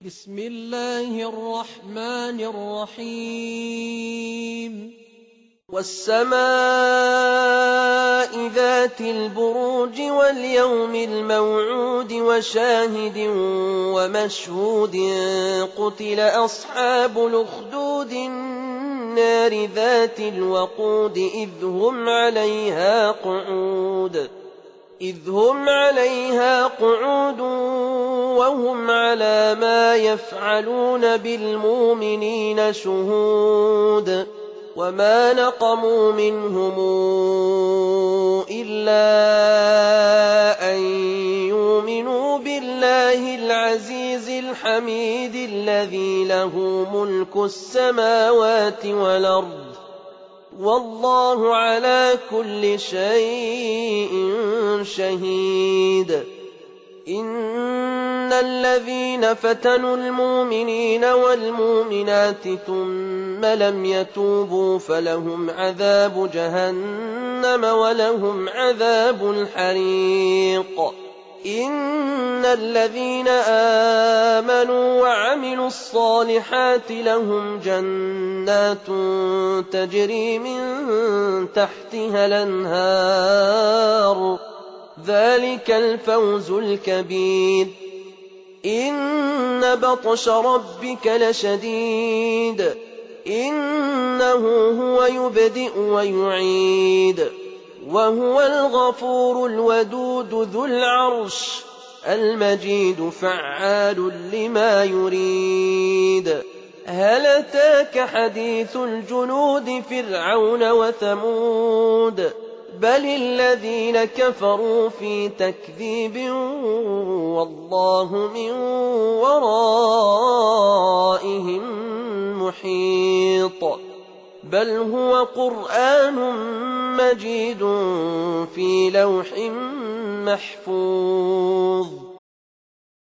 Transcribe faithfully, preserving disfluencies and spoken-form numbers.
بسم الله الرحمن الرحيم والسماء ذات البروج واليوم الموعود وشاهد ومشهود قتل أصحاب الأخدود النار ذات الوقود إذ هم عليها قعود إذ هم عليها قعود وهم على ما يفعلون بالمؤمنين شهود وما نقموا منهم إلا أن يؤمنوا بالله العزيز الحميد الذي له ملك السماوات والأرض والله على كل شيء شهيد. إن الذين فتنوا المؤمنين والمؤمنات ثم لم يتوبوا فلهم عذاب جهنم ولهم عذاب الحريق. إن الذين آمنوا وعملوا الصالحات لهم جنات تجري من تحتها الأنهار ذلك الفوز الكبير. إن بطش ربك لشديد إنه هو يبدئ ويعيد وهو الغفور الودود ذو العرش المجيد فعال لما يريد. هل أتاك حديث الجنود فرعون وثمود بل الذين كفروا في تكذيب والله من ورائهم محيط. بل هو قرآن مجيد في لوح محفوظ